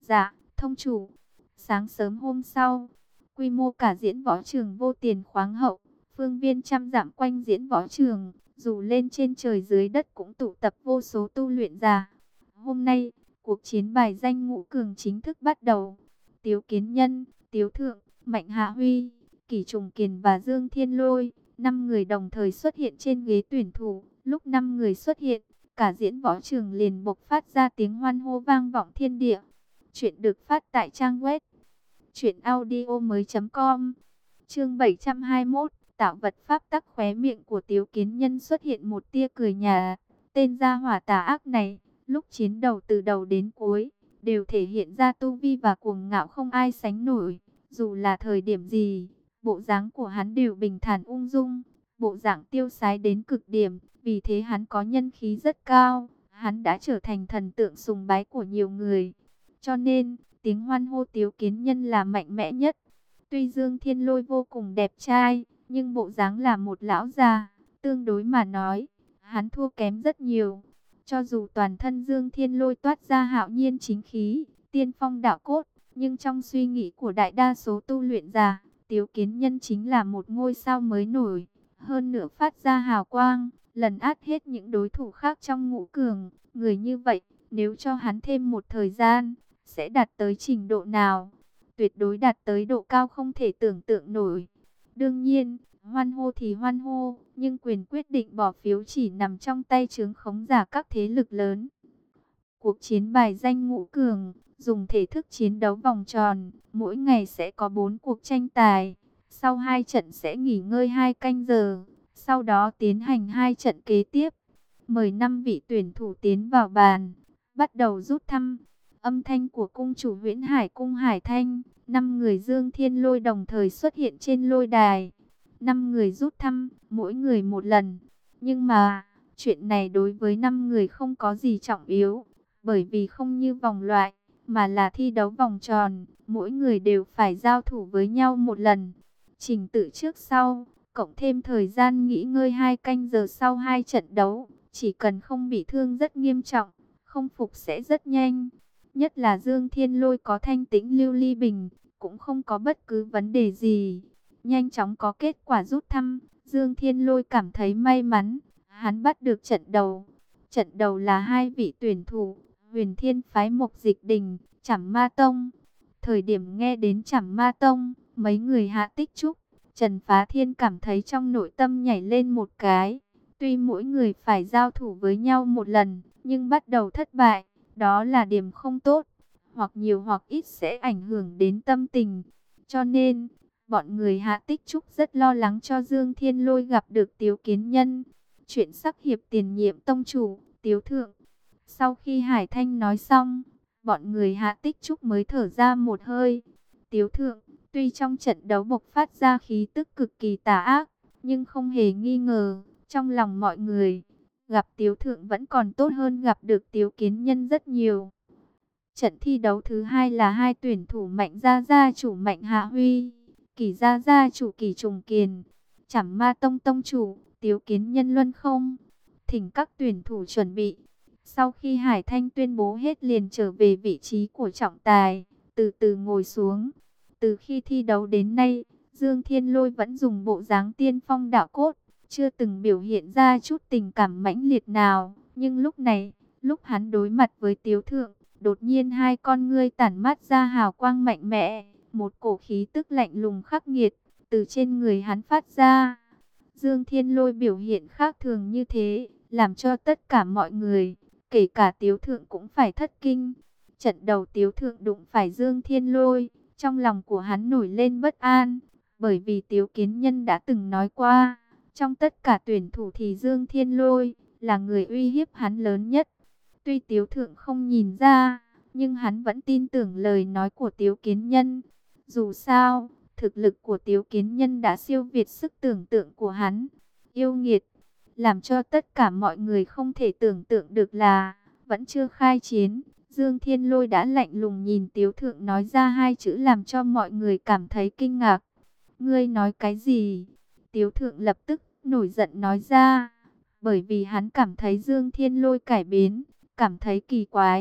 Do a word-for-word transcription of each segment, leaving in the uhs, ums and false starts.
Dạ, thông chủ. Sáng sớm hôm sau, quy mô cả diễn võ trường vô tiền khoáng hậu, phương viên trăm dặm quanh diễn võ trường, dù lên trên trời dưới đất cũng tụ tập vô số tu luyện giả. Hôm nay, cuộc chiến bài danh ngũ cường chính thức bắt đầu. Tiếu Kiến Nhân, Tiếu Thượng, Mạnh Hạ Huy, Kỷ Trùng Kiền và Dương Thiên Lôi, năm người đồng thời xuất hiện trên ghế tuyển thủ. Lúc năm người xuất hiện, cả diễn võ trường liền bộc phát ra tiếng hoan hô vang vọng thiên địa. Chuyện được phát tại trang web truyện audio mới.com. Chương bảy trăm hai mươi mốt, tạo vật pháp tắc. Khóe miệng của Tiếu Kiến Nhân xuất hiện một tia cười nhà. Tên gia hỏa tà ác này, lúc chiến đầu từ đầu đến cuối, đều thể hiện ra tu vi và cuồng ngạo không ai sánh nổi. Dù là thời điểm gì, bộ dáng của hắn đều bình thản ung dung, bộ dạng tiêu sái đến cực điểm. Vì thế hắn có nhân khí rất cao, hắn đã trở thành thần tượng sùng bái của nhiều người. Cho nên, tiếng hoan hô Tiếu Kiến Nhân là mạnh mẽ nhất. Tuy Dương Thiên Lôi vô cùng đẹp trai, nhưng bộ dáng là một lão già, tương đối mà nói, hắn thua kém rất nhiều. Cho dù toàn thân Dương Thiên Lôi toát ra hạo nhiên chính khí, tiên phong đạo cốt, nhưng trong suy nghĩ của đại đa số tu luyện giả, Tiếu Kiến Nhân chính là một ngôi sao mới nổi, hơn nữa phát ra hào quang, lần át hết những đối thủ khác trong ngũ cường. Người như vậy, nếu cho hắn thêm một thời gian, sẽ đạt tới trình độ nào? Tuyệt đối đạt tới độ cao không thể tưởng tượng nổi. Đương nhiên, hoan hô thì hoan hô, nhưng quyền quyết định bỏ phiếu chỉ nằm trong tay chướng khống giả các thế lực lớn. Cuộc chiến bài danh ngũ cường, dùng thể thức chiến đấu vòng tròn, mỗi ngày sẽ có bốn cuộc tranh tài. Sau hai trận sẽ nghỉ ngơi hai canh giờ, sau đó tiến hành hai trận kế tiếp. Mời năm vị tuyển thủ tiến vào bàn, bắt đầu rút thăm. Âm thanh của cung chủ Huyễn Hải cung Hải Thanh, năm người Dương Thiên Lôi đồng thời xuất hiện trên lôi đài. Năm người rút thăm, mỗi người một lần. Nhưng mà, chuyện này đối với năm người không có gì trọng yếu, bởi vì không như vòng loại, mà là thi đấu vòng tròn, mỗi người đều phải giao thủ với nhau một lần. Trình tự trước sau, cộng thêm thời gian nghỉ ngơi hai canh giờ sau hai trận đấu, chỉ cần không bị thương rất nghiêm trọng, không phục sẽ rất nhanh. Nhất là Dương Thiên Lôi có thanh tĩnh lưu ly bình, cũng không có bất cứ vấn đề gì. Nhanh chóng có kết quả rút thăm, Dương Thiên Lôi cảm thấy may mắn, hắn bắt được trận đầu. Trận đầu là hai vị tuyển thủ, Huyền Thiên phái Mộc Dịch Đình, Trảm Ma Tông. Thời điểm nghe đến Trảm Ma Tông, mấy người Hạ Tích Trúc, Trần Phá Thiên cảm thấy trong nội tâm nhảy lên một cái. Tuy mỗi người phải giao thủ với nhau một lần, nhưng bắt đầu thất bại, đó là điểm không tốt, hoặc nhiều hoặc ít sẽ ảnh hưởng đến tâm tình. Cho nên, bọn người Hạ Tích Trúc rất lo lắng cho Dương Thiên Lôi gặp được Tiếu Kiến Nhân. Chuyện sắc hiệp tiền nhiệm tông chủ, Tiếu Thượng. Sau khi Hải Thanh nói xong, bọn người Hạ Tích Trúc mới thở ra một hơi. Tiếu Thượng, tuy trong trận đấu bộc phát ra khí tức cực kỳ tà ác, nhưng không hề nghi ngờ, trong lòng mọi người, gặp Tiếu Thượng vẫn còn tốt hơn gặp được Tiếu Kiến Nhân rất nhiều. Trận thi đấu thứ hai là hai tuyển thủ Mạnh Gia Gia chủ Mạnh Hạ Huy, Kỷ Gia Gia chủ Kỷ Trùng Kiền, Trảm Ma Tông tông chủ Tiếu Kiến Nhân Luân Không. Thỉnh các tuyển thủ chuẩn bị. Sau khi Hải Thanh tuyên bố hết liền trở về vị trí của trọng tài, từ từ ngồi xuống. Từ khi thi đấu đến nay, Dương Thiên Lôi vẫn dùng bộ dáng tiên phong đạo cốt, chưa từng biểu hiện ra chút tình cảm mãnh liệt nào. Nhưng lúc này, lúc hắn đối mặt với Tiếu Thượng, đột nhiên hai con ngươi tản mát ra hào quang mạnh mẽ, một cổ khí tức lạnh lùng khắc nghiệt từ trên người hắn phát ra. Dương Thiên Lôi biểu hiện khác thường như thế, làm cho tất cả mọi người, kể cả Tiếu Thượng cũng phải thất kinh. Trận đầu Tiếu Thượng đụng phải Dương Thiên Lôi, trong lòng của hắn nổi lên bất an, bởi vì Tiếu Kiến Nhân đã từng nói qua, trong tất cả tuyển thủ thì Dương Thiên Lôi là người uy hiếp hắn lớn nhất. Tuy Tiếu Thượng không nhìn ra, nhưng hắn vẫn tin tưởng lời nói của Tiếu Kiến Nhân. Dù sao, thực lực của Tiếu Kiến Nhân đã siêu việt sức tưởng tượng của hắn. Yêu nghiệt, làm cho tất cả mọi người không thể tưởng tượng được là, vẫn chưa khai chiến, Dương Thiên Lôi đã lạnh lùng nhìn Tiếu Thượng nói ra hai chữ làm cho mọi người cảm thấy kinh ngạc. Ngươi nói cái gì? Tiếu Thượng lập tức nổi giận nói ra, bởi vì hắn cảm thấy Dương Thiên Lôi cải biến, cảm thấy kỳ quái,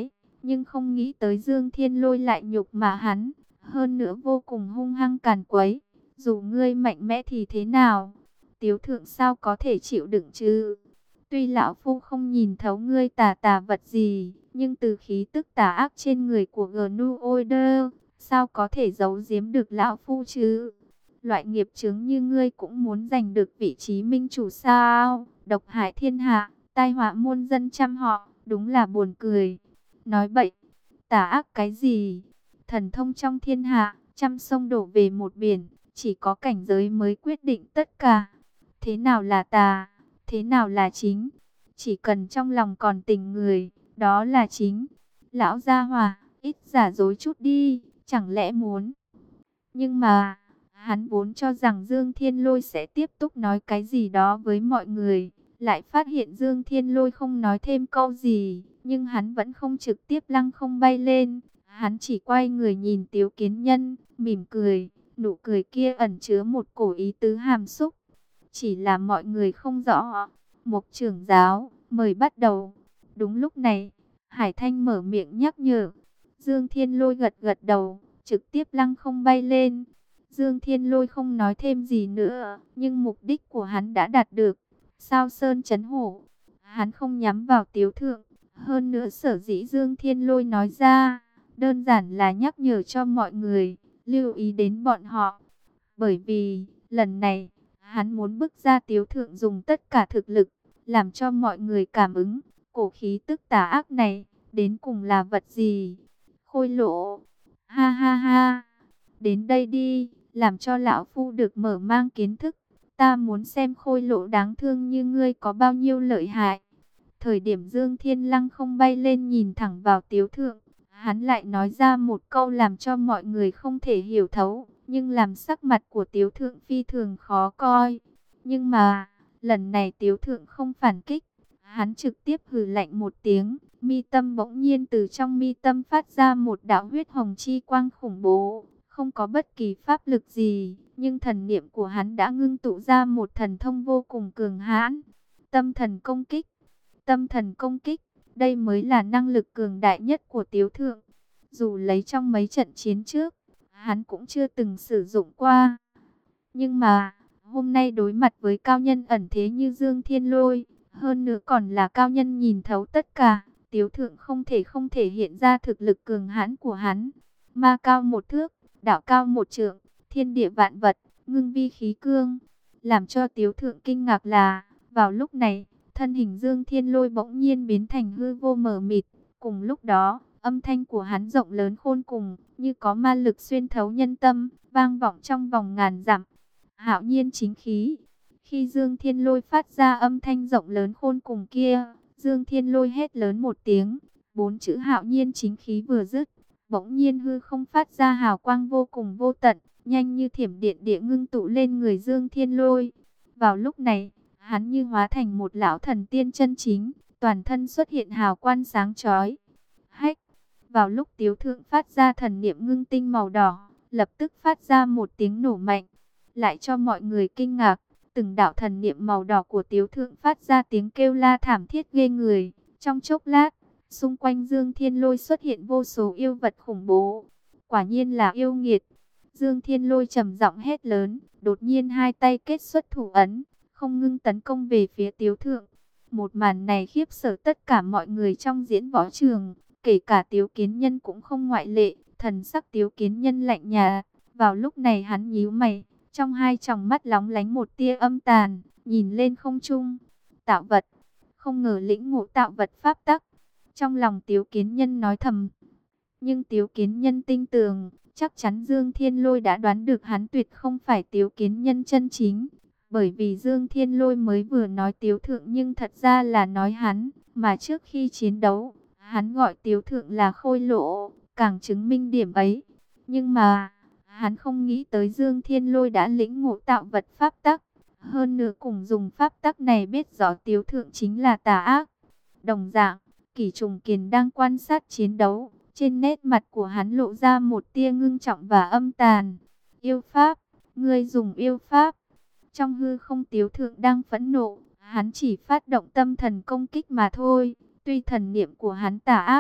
nhưng không nghĩ tới Dương Thiên Lôi lại nhục mạ hắn, hơn nữa vô cùng hung hăng càn quấy. Dù ngươi mạnh mẽ thì thế nào, Tiếu Thượng sao có thể chịu đựng chứ? Tuy lão phu không nhìn thấu ngươi tà tà vật gì, nhưng từ khí tức tà ác trên người của Gnu Order, sao có thể giấu giếm được lão phu chứ? Loại nghiệp chướng như ngươi cũng muốn giành được vị trí minh chủ sao? Độc hại thiên hạ, tai họa muôn dân trăm họ, đúng là buồn cười. Nói bậy, tà ác cái gì? Thần thông trong thiên hạ, trăm sông đổ về một biển, chỉ có cảnh giới mới quyết định tất cả. Thế nào là tà, thế nào là chính? Chỉ cần trong lòng còn tình người, đó là chính. Lão gia hỏa, ít giả dối chút đi, chẳng lẽ muốn? Nhưng mà, hắn vốn cho rằng Dương Thiên Lôi sẽ tiếp tục nói cái gì đó với mọi người. Lại phát hiện Dương Thiên Lôi không nói thêm câu gì, nhưng hắn vẫn không trực tiếp lăng không bay lên. Hắn chỉ quay người nhìn Tiếu Kiến Nhân, mỉm cười, nụ cười kia ẩn chứa một cổ ý tứ hàm xúc. Chỉ là mọi người không rõ. Mục trưởng giáo, mời bắt đầu. Đúng lúc này, Hải Thanh mở miệng nhắc nhở. Dương Thiên Lôi gật gật đầu, trực tiếp lăng không bay lên. Dương Thiên Lôi không nói thêm gì nữa, nhưng mục đích của hắn đã đạt được. Sao Sơn chấn hổ, hắn không nhắm vào Tiếu Thượng. Hơn nữa sở dĩ Dương Thiên Lôi nói ra, đơn giản là nhắc nhở cho mọi người, lưu ý đến bọn họ. Bởi vì, lần này, hắn muốn bức ra Tiếu Thượng dùng tất cả thực lực, làm cho mọi người cảm ứng, cổ khí tức tà ác này, đến cùng là vật gì? Khôi lỗ, ha ha ha, đến đây đi, làm cho lão phu được mở mang kiến thức. Ta muốn xem khôi lỗ đáng thương như ngươi có bao nhiêu lợi hại. Thời điểm Dương Thiên Lăng không bay lên nhìn thẳng vào Tiếu Thượng, hắn lại nói ra một câu làm cho mọi người không thể hiểu thấu, nhưng làm sắc mặt của Tiếu Thượng phi thường khó coi. Nhưng mà, lần này Tiếu Thượng không phản kích, hắn trực tiếp hừ lạnh một tiếng, mi tâm bỗng nhiên từ trong mi tâm phát ra một đạo huyết hồng chi quang khủng bố. Không có bất kỳ pháp lực gì, nhưng thần niệm của hắn đã ngưng tụ ra một thần thông vô cùng cường hãn. Tâm thần công kích, tâm thần công kích, đây mới là năng lực cường đại nhất của Tiếu Thượng. Dù lấy trong mấy trận chiến trước, hắn cũng chưa từng sử dụng qua. Nhưng mà, hôm nay đối mặt với cao nhân ẩn thế như Dương Thiên Lôi, hơn nữa còn là cao nhân nhìn thấu tất cả, Tiếu Thượng không thể không thể hiện ra thực lực cường hãn của hắn. Ma cao một thước, đạo cao một trượng, thiên địa vạn vật, ngưng vi khí cương. Làm cho Tiếu Thượng kinh ngạc là, vào lúc này, thân hình Dương Thiên Lôi bỗng nhiên biến thành hư vô mờ mịt. Cùng lúc đó, âm thanh của hắn rộng lớn khôn cùng, như có ma lực xuyên thấu nhân tâm, vang vọng trong vòng ngàn dặm. Hạo nhiên chính khí. Khi Dương Thiên Lôi phát ra âm thanh rộng lớn khôn cùng kia, Dương Thiên Lôi hét lớn một tiếng, bốn chữ hạo nhiên chính khí vừa dứt, bỗng nhiên hư không phát ra hào quang vô cùng vô tận, nhanh như thiểm điện địa ngưng tụ lên người Dương Thiên Lôi. Vào lúc này, hắn như hóa thành một lão thần tiên chân chính, toàn thân xuất hiện hào quang sáng chói. Hách! Vào lúc Tiếu Thượng phát ra thần niệm ngưng tinh màu đỏ, lập tức phát ra một tiếng nổ mạnh, lại cho mọi người kinh ngạc. Từng đạo thần niệm màu đỏ của Tiếu Thượng phát ra tiếng kêu la thảm thiết ghê người. Trong chốc lát, xung quanh Dương Thiên Lôi xuất hiện vô số yêu vật khủng bố. Quả nhiên là yêu nghiệt. Dương Thiên Lôi trầm giọng hét lớn, đột nhiên hai tay kết xuất thủ ấn, không ngưng tấn công về phía Tiếu Thượng. Một màn này khiếp sợ tất cả mọi người trong diễn võ trường, kể cả Tiếu Kiến Nhân cũng không ngoại lệ. Thần sắc Tiếu Kiến Nhân lạnh nhạt, vào lúc này hắn nhíu mày, trong hai tròng mắt lóng lánh một tia âm tàn, nhìn lên không trung. Tạo vật, không ngờ lĩnh ngộ tạo vật pháp tắc. Trong lòng Tiếu Kiến Nhân nói thầm. Nhưng Tiếu Kiến Nhân tin tưởng, chắc chắn Dương Thiên Lôi đã đoán được hắn tuyệt không phải Tiếu Kiến Nhân chân chính. Bởi vì Dương Thiên Lôi mới vừa nói Tiếu Thượng nhưng thật ra là nói hắn. Mà trước khi chiến đấu, hắn gọi Tiếu Thượng là khôi lỗ, càng chứng minh điểm ấy. Nhưng mà, hắn không nghĩ tới Dương Thiên Lôi đã lĩnh ngộ tạo vật pháp tắc. Hơn nữa cùng dùng pháp tắc này biết rõ Tiếu Thượng chính là tà ác. Đồng dạng, Kỷ Trùng Kiền đang quan sát chiến đấu. Trên nét mặt của hắn lộ ra một tia ngưng trọng và âm tàn. Yêu pháp, ngươi dùng yêu pháp. Trong hư không Tiếu Thượng đang phẫn nộ, hắn chỉ phát động tâm thần công kích mà thôi. Tuy thần niệm của hắn tà ác,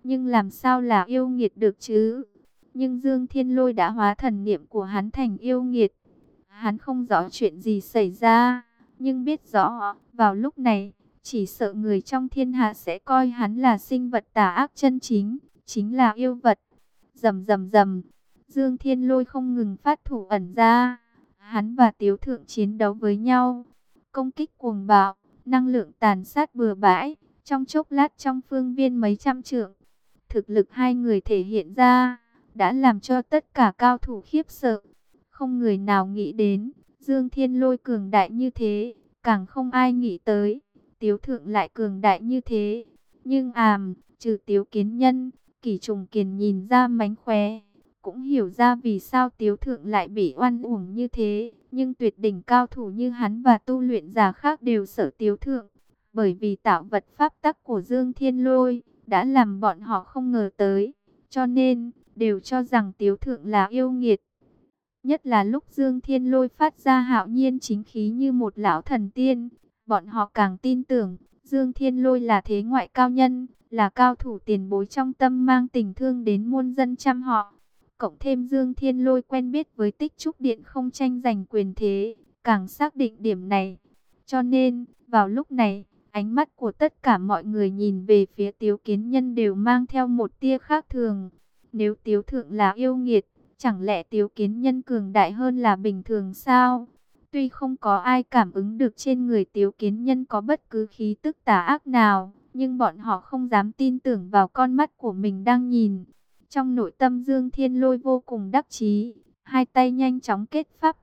nhưng làm sao là yêu nghiệt được chứ? Nhưng Dương Thiên Lôi đã hóa thần niệm của hắn thành yêu nghiệt. Hắn không rõ chuyện gì xảy ra, nhưng biết rõ, vào lúc này, chỉ sợ người trong thiên hạ sẽ coi hắn là sinh vật tà ác chân chính, chính là yêu vật. Rầm rầm rầm, Dương Thiên Lôi không ngừng phát thủ ẩn ra. Hắn và Tiếu Thượng chiến đấu với nhau, công kích cuồng bạo, năng lượng tàn sát bừa bãi, trong chốc lát trong phương viên mấy trăm trượng. Thực lực hai người thể hiện ra, đã làm cho tất cả cao thủ khiếp sợ. Không người nào nghĩ đến, Dương Thiên Lôi cường đại như thế, càng không ai nghĩ tới, Tiếu Thượng lại cường đại như thế. Nhưng àm, trừ Tiếu Kiến Nhân, Kỷ Trùng Kiền nhìn ra mánh khóe, cũng hiểu ra vì sao Tiếu Thượng lại bị oan uổng như thế. Nhưng tuyệt đỉnh cao thủ như hắn và tu luyện giả khác đều sợ Tiếu Thượng, bởi vì tạo vật pháp tắc của Dương Thiên Lôi đã làm bọn họ không ngờ tới, cho nên đều cho rằng Tiếu Thượng là yêu nghiệt. Nhất là lúc Dương Thiên Lôi phát ra hạo nhiên chính khí như một lão thần tiên, bọn họ càng tin tưởng Dương Thiên Lôi là thế ngoại cao nhân, là cao thủ tiền bối trong tâm mang tình thương đến muôn dân trăm họ. Cộng thêm Dương Thiên Lôi quen biết với Tích Trúc Điện không tranh giành quyền thế, càng xác định điểm này. Cho nên, vào lúc này, ánh mắt của tất cả mọi người nhìn về phía Tiếu Kiến Nhân đều mang theo một tia khác thường. Nếu Tiếu Thượng là yêu nghiệt, chẳng lẽ Tiếu Kiến Nhân cường đại hơn là bình thường sao? Tuy không có ai cảm ứng được trên người Tiếu Kiến Nhân có bất cứ khí tức tà ác nào, nhưng bọn họ không dám tin tưởng vào con mắt của mình đang nhìn. Trong nội tâm Dương Thiên Lôi vô cùng đắc chí, hai tay nhanh chóng kết pháp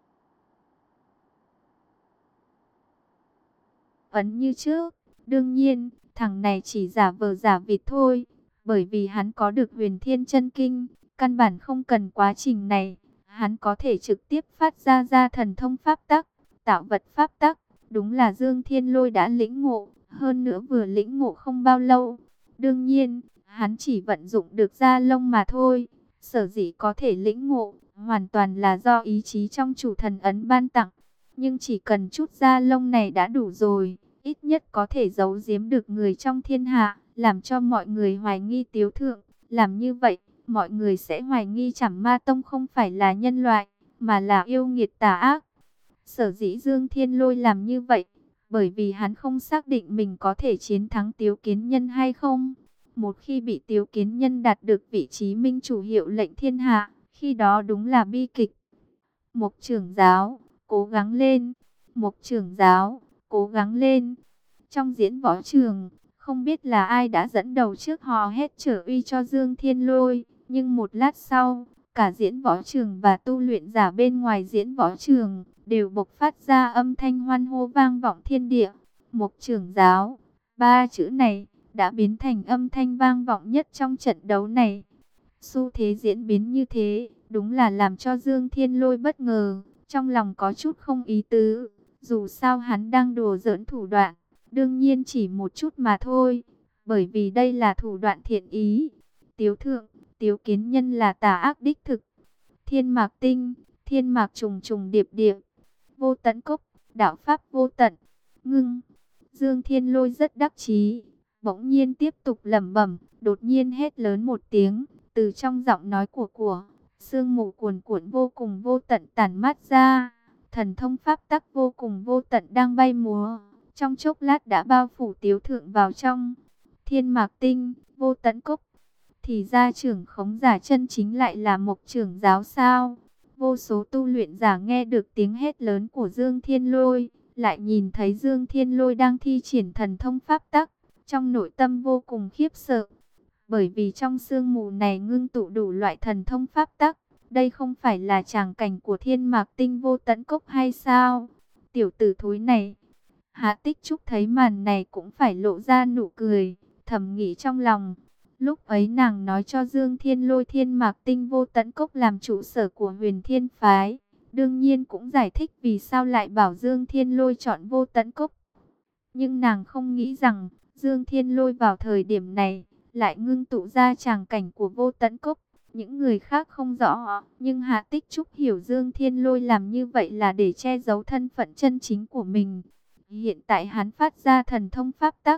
ấn như trước. Đương nhiên, thằng này chỉ giả vờ giả vịt thôi, bởi vì hắn có được Huyền Thiên Chân Kinh, căn bản không cần quá trình này, hắn có thể trực tiếp phát ra ra thần thông pháp tắc, tạo vật pháp tắc. Đúng là Dương Thiên Lôi đã lĩnh ngộ, hơn nữa vừa lĩnh ngộ không bao lâu. Đương nhiên, hắn chỉ vận dụng được da lông mà thôi. Sở dĩ có thể lĩnh ngộ, hoàn toàn là do ý chí trong chủ thần ấn ban tặng. Nhưng chỉ cần chút da lông này đã đủ rồi, ít nhất có thể giấu giếm được người trong thiên hạ, làm cho mọi người hoài nghi Tiếu Thượng. Làm như vậy, mọi người sẽ hoài nghi Trảm Ma Tông không phải là nhân loại, mà là yêu nghiệt tà ác. Sở dĩ Dương Thiên Lôi làm như vậy, bởi vì hắn không xác định mình có thể chiến thắng Tiếu Kiến Nhân hay không. Một khi bị Tiếu Kiến Nhân đạt được vị trí minh chủ hiệu lệnh thiên hạ, khi đó đúng là bi kịch. Mục trưởng giáo, cố gắng lên. Mục trưởng giáo, cố gắng lên. Trong diễn võ trường, không biết là ai đã dẫn đầu trước hò hét trở uy cho Dương Thiên Lôi. Nhưng một lát sau, cả diễn võ trường và tu luyện giả bên ngoài diễn võ trường đều bộc phát ra âm thanh hoan hô vang vọng thiên địa. Mục trưởng giáo, ba chữ này đã biến thành âm thanh vang vọng nhất trong trận đấu này. Xu thế diễn biến như thế, đúng là làm cho Dương Thiên Lôi bất ngờ, trong lòng có chút không ý tứ. Dù sao hắn đang đùa giỡn thủ đoạn, đương nhiên chỉ một chút mà thôi, bởi vì đây là thủ đoạn thiện ý. Tiếu Thượng, Tiếu Kiến Nhân là tà ác đích thực. Thiên Mạc Tinh, thiên mạc trùng trùng điệp điệp, vô tận cốc, đạo pháp vô tận. Ngưng. Dương Thiên Lôi rất đắc chí, bỗng nhiên tiếp tục lẩm bẩm, đột nhiên hét lớn một tiếng, từ trong giọng nói của của, sương mù cuồn cuộn vô cùng vô tận tản mát ra, thần thông pháp tắc vô cùng vô tận đang bay múa, trong chốc lát đã bao phủ Tiếu Thượng vào trong. Thiên Mạc Tinh, vô tận cốc, thì ra trưởng khống giả chân chính lại là Mục trưởng giáo sao? Vô số tu luyện giả nghe được tiếng hét lớn của Dương Thiên Lôi, lại nhìn thấy Dương Thiên Lôi đang thi triển thần thông pháp tắc, trong nội tâm vô cùng khiếp sợ. Bởi vì trong sương mù này ngưng tụ đủ loại thần thông pháp tắc, đây không phải là tràng cảnh của Thiên Mạc Tinh vô tận cốc hay sao? Tiểu tử thối này. Hạ Tích Trúc thấy màn này cũng phải lộ ra nụ cười, thầm nghĩ trong lòng. Lúc ấy nàng nói cho Dương Thiên Lôi Thiên Mạc Tinh vô tận cốc làm trụ sở của Huyền Thiên Phái. Đương nhiên cũng giải thích vì sao lại bảo Dương Thiên Lôi chọn vô tận cốc. Nhưng nàng không nghĩ rằng Dương Thiên Lôi vào thời điểm này lại ngưng tụ ra tràng cảnh của vô tận cốc. Những người khác không rõ, nhưng Hạ Tích Trúc hiểu Dương Thiên Lôi làm như vậy là để che giấu thân phận chân chính của mình. Hiện tại hắn phát ra thần thông pháp tắc,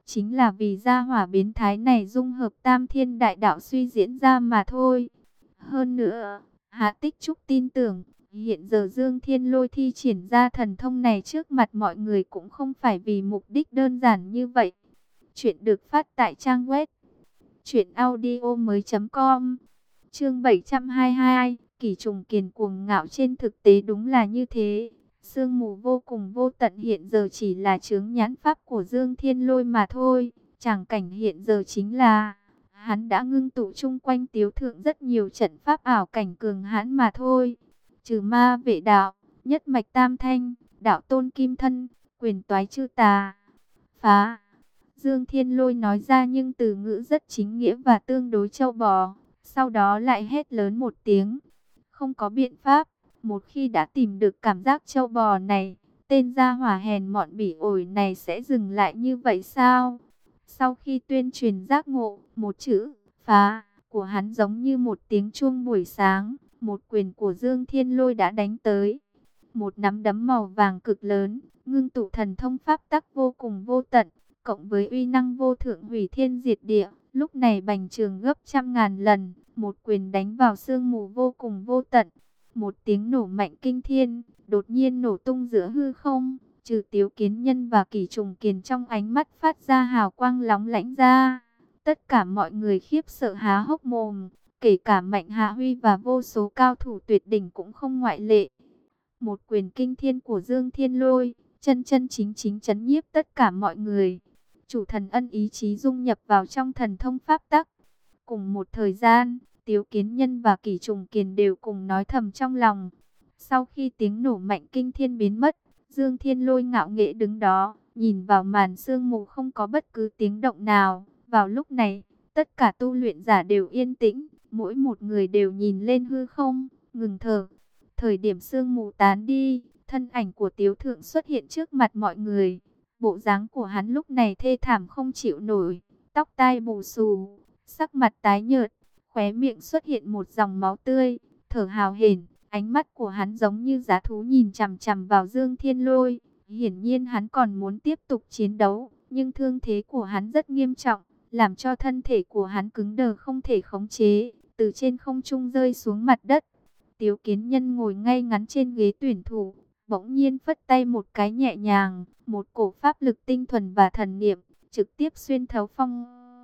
chính là vì gia hỏa biến thái này dung hợp tam thiên đại đạo suy diễn ra mà thôi. Hơn nữa, Hạ Tích Trúc tin tưởng, hiện giờ Dương Thiên Lôi thi triển ra thần thông này trước mặt mọi người cũng không phải vì mục đích đơn giản như vậy. Chuyện được phát tại trang web truyện audio mới chấm com. Chương bảy trăm hai mươi hai, Kỷ Trùng Kiền cuồng ngạo. Trên thực tế đúng là như thế. Sương mù vô cùng vô tận hiện giờ chỉ là chướng nhãn pháp của Dương Thiên Lôi mà thôi. Tràng cảnh hiện giờ chính là hắn đã ngưng tụ chung quanh Tiếu Thượng rất nhiều trận pháp ảo cảnh cường hãn mà thôi. Trừ ma vệ đạo, nhất mạch tam thanh, đạo tôn kim thân, quyền toái chư tà, phá. Dương Thiên Lôi nói ra nhưng từ ngữ rất chính nghĩa và tương đối châu bò. Sau đó lại hét lớn một tiếng. Không có biện pháp, một khi đã tìm được cảm giác châu bò này, tên gia hỏa hèn mọn bỉ ổi này sẽ dừng lại như vậy sao? Sau khi tuyên truyền giác ngộ, một chữ phá của hắn giống như một tiếng chuông buổi sáng, một quyền của Dương Thiên Lôi đã đánh tới. Một nắm đấm màu vàng cực lớn, ngưng tụ thần thông pháp tắc vô cùng vô tận, cộng với uy năng vô thượng hủy thiên diệt địa, lúc này bành trường gấp trăm ngàn lần, một quyền đánh vào sương mù vô cùng vô tận. Một tiếng nổ mạnh kinh thiên, đột nhiên nổ tung giữa hư không, trừ Tiếu Kiến Nhân và Kỷ Trùng Kiền trong ánh mắt phát ra hào quang lóng lánh ra. Tất cả mọi người khiếp sợ há hốc mồm, kể cả Mạnh Hạ Huy và vô số cao thủ tuyệt đỉnh cũng không ngoại lệ. Một quyền kinh thiên của Dương Thiên Lôi, chân chân chính chính chấn nhiếp tất cả mọi người. Chủ thần ân ý chí dung nhập vào trong thần thông pháp tắc. Cùng một thời gian, Tiếu Kiến Nhân và Kỷ Trùng Kiền đều cùng nói thầm trong lòng. Sau khi tiếng nổ mạnh kinh thiên biến mất, Dương Thiên Lôi ngạo nghễ đứng đó, nhìn vào màn sương mù không có bất cứ tiếng động nào. Vào lúc này, tất cả tu luyện giả đều yên tĩnh, mỗi một người đều nhìn lên hư không, ngừng thở. Thời điểm sương mù tán đi, thân ảnh của Tiếu Thượng xuất hiện trước mặt mọi người. Bộ dáng của hắn lúc này thê thảm không chịu nổi, tóc tai bù xù, sắc mặt tái nhợt, khóe miệng xuất hiện một dòng máu tươi, thở hào hển, ánh mắt của hắn giống như dã thú nhìn chằm chằm vào Dương Thiên Lôi. Hiển nhiên hắn còn muốn tiếp tục chiến đấu, nhưng thương thế của hắn rất nghiêm trọng, làm cho thân thể của hắn cứng đờ không thể khống chế, từ trên không trung rơi xuống mặt đất. Tiếu Kiến Nhân ngồi ngay ngắn trên ghế tuyển thủ, bỗng nhiên phất tay một cái nhẹ nhàng, một cổ pháp lực tinh thuần và thần niệm trực tiếp xuyên thấu phong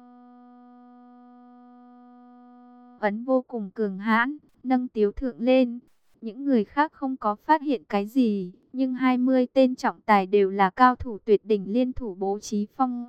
ấn vô cùng cường hãn, nâng Tiếu Thượng lên. Những người khác không có phát hiện cái gì, nhưng hai mươi tên trọng tài đều là cao thủ tuyệt đỉnh liên thủ bố trí phong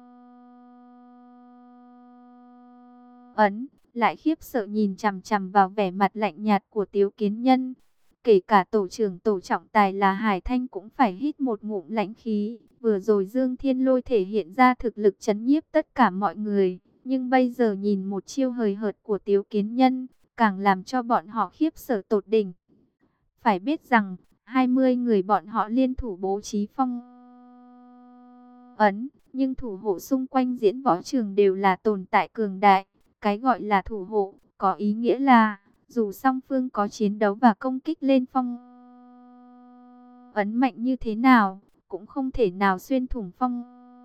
ấn, lại khiếp sợ nhìn chằm chằm vào vẻ mặt lạnh nhạt của Tiếu Kiến Nhân. Kể cả tổ trưởng tổ trọng tài là Hải Thanh cũng phải hít một ngụm lãnh khí. Vừa rồi Dương Thiên Lôi thể hiện ra thực lực chấn nhiếp tất cả mọi người, nhưng bây giờ nhìn một chiêu hời hợt của Tiếu Kiến Nhân, càng làm cho bọn họ khiếp sợ tột đỉnh. Phải biết rằng, hai mươi người bọn họ liên thủ bố trí phong ấn, nhưng thủ hộ xung quanh diễn võ trường đều là tồn tại cường đại. Cái gọi là thủ hộ, có ý nghĩa là, dù song phương có chiến đấu và công kích lên phong ấn mạnh như thế nào, cũng không thể nào xuyên thủng phong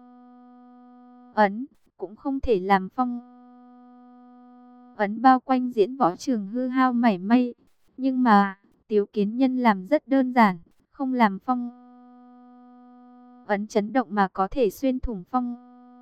ấn, cũng không thể làm phong ấn bao quanh diễn võ trường hư hao mảy may. Nhưng mà, Tiếu Kiến Nhân làm rất đơn giản, không làm phong ấn chấn động mà có thể xuyên thủng phong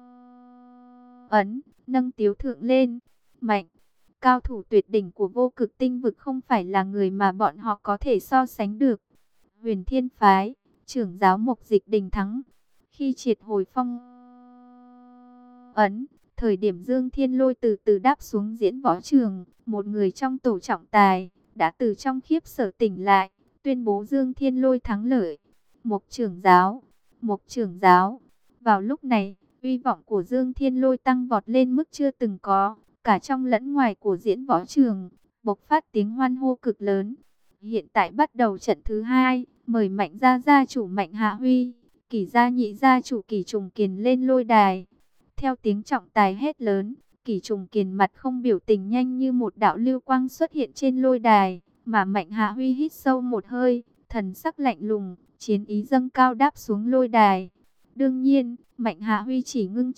ấn, nâng Tiếu Thượng lên. Mạnh, cao thủ tuyệt đỉnh của vô cực tinh vực không phải là người mà bọn họ có thể so sánh được. Huyền Thiên Phái, trưởng giáo Mộc Dịch Đình thắng. Khi triệt hồi phong ấn, thời điểm Dương Thiên Lôi từ từ đáp xuống diễn võ trường, một người trong tổ trọng tài đã từ trong khiếp sợ tỉnh lại, tuyên bố Dương Thiên Lôi thắng lợi. Mộc trưởng giáo, Mộc trưởng giáo. Vào lúc này, uy vọng của Dương Thiên Lôi tăng vọt lên mức chưa từng có, cả trong lẫn ngoài của diễn võ trường, bộc phát tiếng hoan hô cực lớn. Hiện tại bắt đầu trận thứ hai, mời Mạnh gia gia chủ Mạnh Hạ Huy, Kỷ gia nhị gia chủ Kỷ Trùng Kiền lên lôi đài. Theo tiếng trọng tài hét lớn, Kỷ Trùng Kiền mặt không biểu tình nhanh như một đạo lưu quang xuất hiện trên lôi đài, mà Mạnh Hạ Huy hít sâu một hơi, thần sắc lạnh lùng, chiến ý dâng cao đáp xuống lôi đài. Đương nhiên, Mạnh Hạ Huy chỉ ngưng trọng,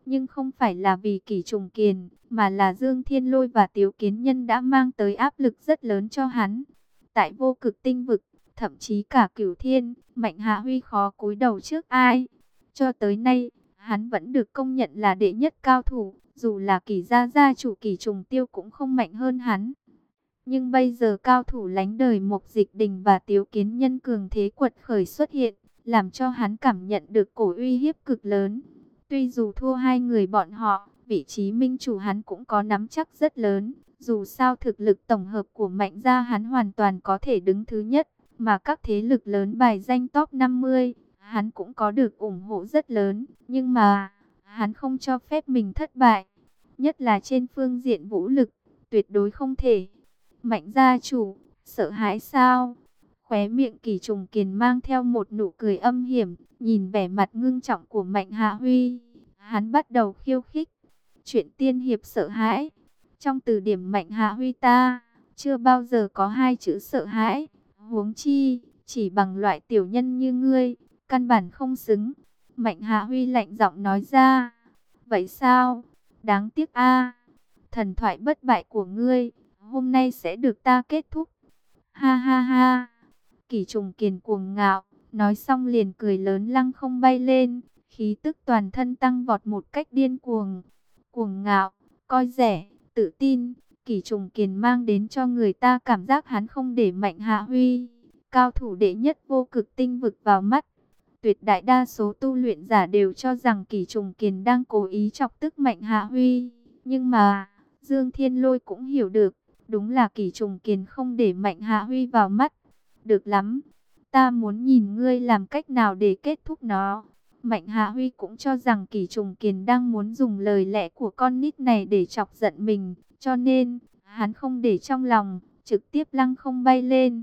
Nhưng không phải là vì Kỷ Trùng Kiền, mà là Dương Thiên Lôi và Tiếu Kiến Nhân đã mang tới áp lực rất lớn cho hắn. Tại Vô Cực Tinh Vực, thậm chí cả Cửu Thiên, Mạnh Hạ Huy khó cúi đầu trước ai. Cho tới nay, hắn vẫn được công nhận là đệ nhất cao thủ, dù là Kỷ gia gia chủ Kỷ Trùng Tiêu cũng không mạnh hơn hắn. Nhưng bây giờ cao thủ lánh đời Mộc Dịch Đình và Tiếu Kiến Nhân cường thế quật khởi xuất hiện, làm cho hắn cảm nhận được cổ uy hiếp cực lớn. Tuy dù thua hai người bọn họ, vị trí minh chủ hắn cũng có nắm chắc rất lớn. Dù sao thực lực tổng hợp của Mạnh gia hắn hoàn toàn có thể đứng thứ nhất, mà các thế lực lớn bài danh top năm mươi, hắn cũng có được ủng hộ rất lớn. Nhưng mà, hắn không cho phép mình thất bại, nhất là trên phương diện vũ lực, tuyệt đối không thể. Mạnh gia chủ, sợ hãi sao? Khóe miệng Kỷ Trùng Kiền mang theo một nụ cười âm hiểm, nhìn vẻ mặt ngưng trọng của Mạnh Hạ Huy. Hắn bắt đầu khiêu khích. Chuyện tiên hiệp sợ hãi. Trong từ điển Mạnh Hạ Huy ta, chưa bao giờ có hai chữ sợ hãi. Huống chi, chỉ bằng loại tiểu nhân như ngươi, căn bản không xứng. Mạnh Hạ Huy lạnh giọng nói ra. Vậy sao? Đáng tiếc a, thần thoại bất bại của ngươi hôm nay sẽ được ta kết thúc. Ha ha ha. Kỷ Trùng Kiền cuồng ngạo, nói xong liền cười lớn lăng không bay lên, khí tức toàn thân tăng vọt một cách điên cuồng. Cuồng ngạo, coi rẻ, tự tin, Kỷ Trùng Kiền mang đến cho người ta cảm giác hắn không để Mạnh Hạ Huy, cao thủ đệ nhất Vô Cực Tinh Vực vào mắt. Tuyệt đại đa số tu luyện giả đều cho rằng Kỷ Trùng Kiền đang cố ý chọc tức Mạnh Hạ Huy, nhưng mà Dương Thiên Lôi cũng hiểu được, đúng là Kỷ Trùng Kiền không để Mạnh Hạ Huy vào mắt. Được lắm, ta muốn nhìn ngươi làm cách nào để kết thúc nó. Mạnh Hạ Huy cũng cho rằng Kỷ Trùng Kiền đang muốn dùng lời lẽ của con nít này để chọc giận mình, cho nên hắn không để trong lòng, trực tiếp lăng không bay lên.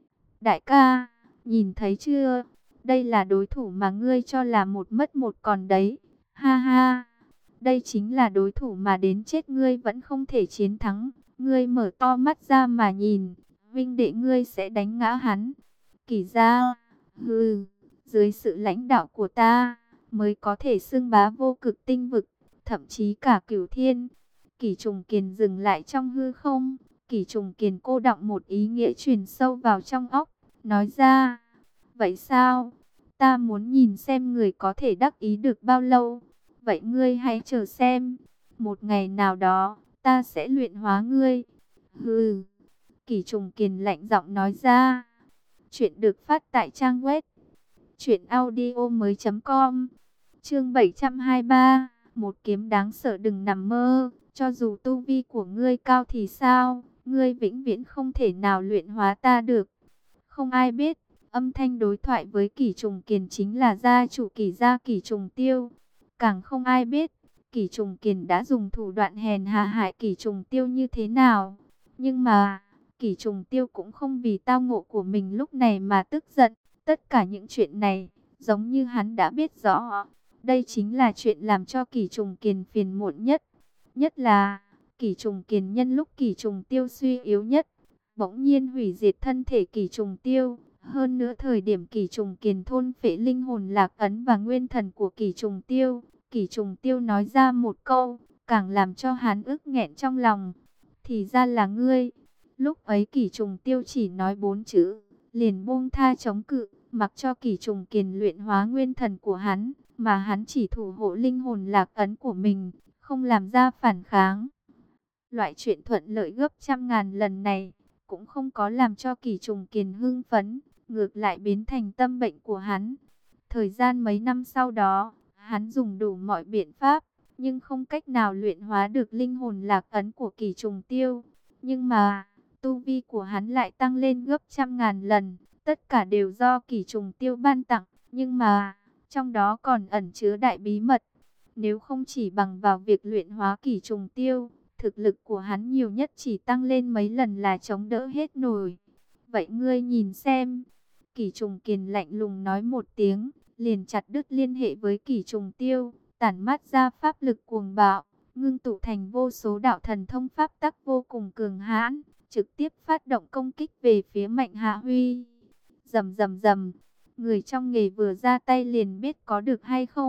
Đại ca, nhìn thấy chưa? Đây là đối thủ mà ngươi cho là một mất một còn đấy. Ha ha, đây chính là đối thủ mà đến chết ngươi vẫn không thể chiến thắng. Ngươi mở to mắt ra mà nhìn, vinh đệ ngươi sẽ đánh ngã hắn. Kỷ gia, hừ, dưới sự lãnh đạo của ta, mới có thể xưng bá Vô Cực Tinh Vực, thậm chí cả Cửu Thiên. Kỷ Trùng Kiền dừng lại trong hư không, Kỷ Trùng Kiền cô đọng một ý nghĩa truyền sâu vào trong óc, nói ra, vậy sao? Ta muốn nhìn xem người có thể đắc ý được bao lâu. Vậy ngươi hãy chờ xem, một ngày nào đó, ta sẽ luyện hóa ngươi. Hừ, Kỷ Trùng Kiền lạnh giọng nói ra. Chuyện được phát tại trang web truyện audio mới chấm com. Chương bảy trăm hai mươi ba, một kiếm đáng sợ đừng nằm mơ, cho dù tu vi của ngươi cao thì sao, ngươi vĩnh viễn không thể nào luyện hóa ta được. Không ai biết, âm thanh đối thoại với Kỷ Trùng Kiền chính là gia chủ Kỷ gia Kỷ Trùng Tiêu. Càng không ai biết, Kỷ Trùng Kiền đã dùng thủ đoạn hèn hạ hại Kỷ Trùng Tiêu như thế nào. Nhưng mà, Kỷ Trùng Tiêu cũng không vì tao ngộ của mình lúc này mà tức giận. Tất cả những chuyện này, giống như hắn đã biết rõ. Đây chính là chuyện làm cho Kỷ Trùng Kiền phiền muộn nhất. Nhất là, Kỷ Trùng Kiền nhân lúc Kỷ Trùng Tiêu suy yếu nhất, bỗng nhiên hủy diệt thân thể Kỷ Trùng Tiêu. Hơn nữa thời điểm Kỷ Trùng Kiền thôn phệ linh hồn lạc ấn và nguyên thần của Kỷ Trùng Tiêu, Kỷ Trùng Tiêu nói ra một câu, càng làm cho hắn ức nghẹn trong lòng. Thì ra là ngươi. Lúc ấy Kỷ Trùng Tiêu chỉ nói bốn chữ, liền buông tha chống cự, mặc cho Kỷ Trùng Kiền luyện hóa nguyên thần của hắn, mà hắn chỉ thủ hộ linh hồn lạc ấn của mình, không làm ra phản kháng. Loại chuyện thuận lợi gấp trăm ngàn lần này, cũng không có làm cho Kỷ Trùng Kiền hưng phấn, ngược lại biến thành tâm bệnh của hắn. Thời gian mấy năm sau đó, hắn dùng đủ mọi biện pháp, nhưng không cách nào luyện hóa được linh hồn lạc ấn của Kỷ Trùng Tiêu. Nhưng mà, tu vi của hắn lại tăng lên gấp trăm ngàn lần, tất cả đều do Kỷ Trùng Tiêu ban tặng, nhưng mà, trong đó còn ẩn chứa đại bí mật. Nếu không chỉ bằng vào việc luyện hóa Kỷ Trùng Tiêu, thực lực của hắn nhiều nhất chỉ tăng lên mấy lần là chống đỡ hết nổi. Vậy ngươi nhìn xem. Kỷ Trùng Kiền lạnh lùng nói một tiếng, liền chặt đứt liên hệ với Kỷ Trùng Tiêu, tản mát ra pháp lực cuồng bạo, ngưng tụ thành vô số đạo thần thông pháp tắc vô cùng cường hãn, trực tiếp phát động công kích về phía Mạnh Hạ Huy. Rầm rầm rầm, người trong nghề vừa ra tay liền biết có được hay không.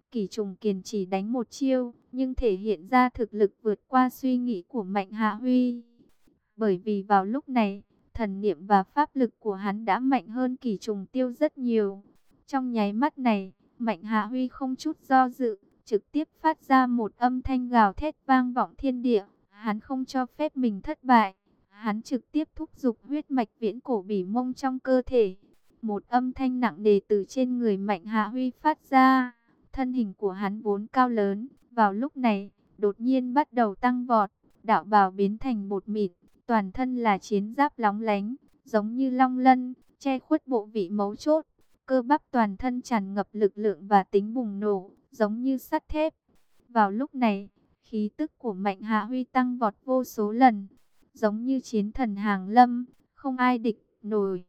Kỷ Trùng Kiền chỉ đánh một chiêu, nhưng thể hiện ra thực lực vượt qua suy nghĩ của Mạnh Hạ Huy. Bởi vì vào lúc này, thần niệm và pháp lực của hắn đã mạnh hơn Kỷ Trùng Tiêu rất nhiều. Trong nháy mắt này, Mạnh Hạ Huy không chút do dự, trực tiếp phát ra một âm thanh gào thét vang vọng thiên địa. Hắn không cho phép mình thất bại. Hắn trực tiếp thúc giục huyết mạch viễn cổ bỉ mông trong cơ thể. Một âm thanh nặng nề từ trên người Mạnh Hạ Huy phát ra. Thân hình của hắn vốn cao lớn, vào lúc này, đột nhiên bắt đầu tăng vọt. Đạo bào biến thành bột mịn, toàn thân là chiến giáp lóng lánh, giống như long lân, che khuất bộ vị mấu chốt. Cơ bắp toàn thân tràn ngập lực lượng và tính bùng nổ, giống như sắt thép. Vào lúc này, khí tức của Mạnh Hạ Huy tăng vọt vô số lần, giống như chiến thần hàng lâm, không ai địch nổi.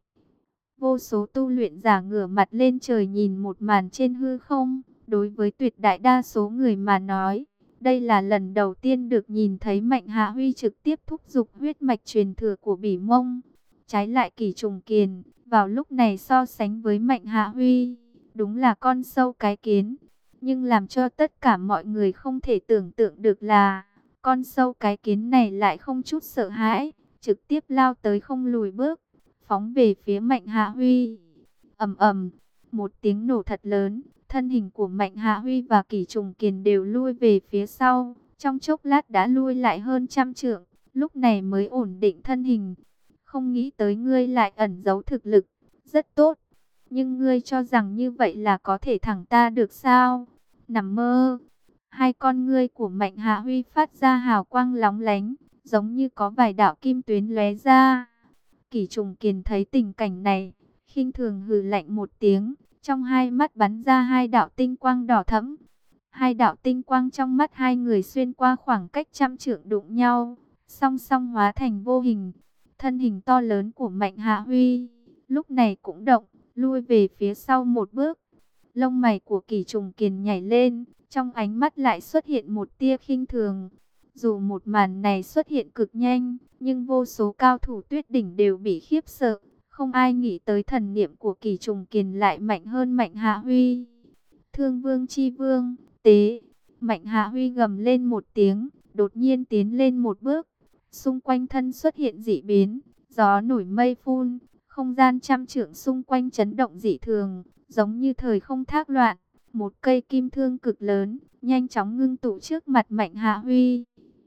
Vô số tu luyện giả ngửa mặt lên trời nhìn một màn trên hư không. Đối với tuyệt đại đa số người mà nói, đây là lần đầu tiên được nhìn thấy Mạnh Hạ Huy trực tiếp thúc giục huyết mạch truyền thừa của Bỉ Mông. Trái lại Kỷ Trùng Kiền, vào lúc này so sánh với Mạnh Hạ Huy, đúng là con sâu cái kiến. Nhưng làm cho tất cả mọi người không thể tưởng tượng được là, con sâu cái kiến này lại không chút sợ hãi, trực tiếp lao tới không lùi bước, phóng về phía Mạnh Hạ Huy. Ầm ầm, một tiếng nổ thật lớn, thân hình của Mạnh Hạ Huy và Kỷ Trùng Kiền đều lui về phía sau, trong chốc lát đã lui lại hơn trăm trượng, lúc này mới ổn định thân hình. Không nghĩ tới ngươi lại ẩn giấu thực lực, rất tốt, nhưng ngươi cho rằng như vậy là có thể thẳng ta được sao? Nằm mơ. Hai con ngươi của Mạnh Hạ Huy phát ra hào quang lóng lánh, giống như có vài đạo kim tuyến lóe ra. Kỷ Trùng Kiền thấy tình cảnh này, khinh thường hừ lạnh một tiếng, trong hai mắt bắn ra hai đạo tinh quang đỏ thẫm. Hai đạo tinh quang trong mắt hai người xuyên qua khoảng cách trăm trượng đụng nhau, song song hóa thành vô hình. Thân hình to lớn của Mạnh Hạ Huy lúc này cũng động, lui về phía sau một bước. Lông mày của Kỷ Trùng Kiền nhảy lên, trong ánh mắt lại xuất hiện một tia khinh thường. Dù một màn này xuất hiện cực nhanh, nhưng vô số cao thủ tuyết đỉnh đều bị khiếp sợ. Không ai nghĩ tới thần niệm của Kỷ Trùng Kiền lại mạnh hơn Mạnh Hạ Huy. Thương Vương Chi Vương, tế. Mạnh Hạ Huy gầm lên một tiếng, đột nhiên tiến lên một bước. Xung quanh thân xuất hiện dị biến, gió nổi mây phun, không gian trăm trượng xung quanh chấn động dị thường, giống như thời không thác loạn. Một cây kim thương cực lớn, nhanh chóng ngưng tụ trước mặt Mạnh Hạ Huy.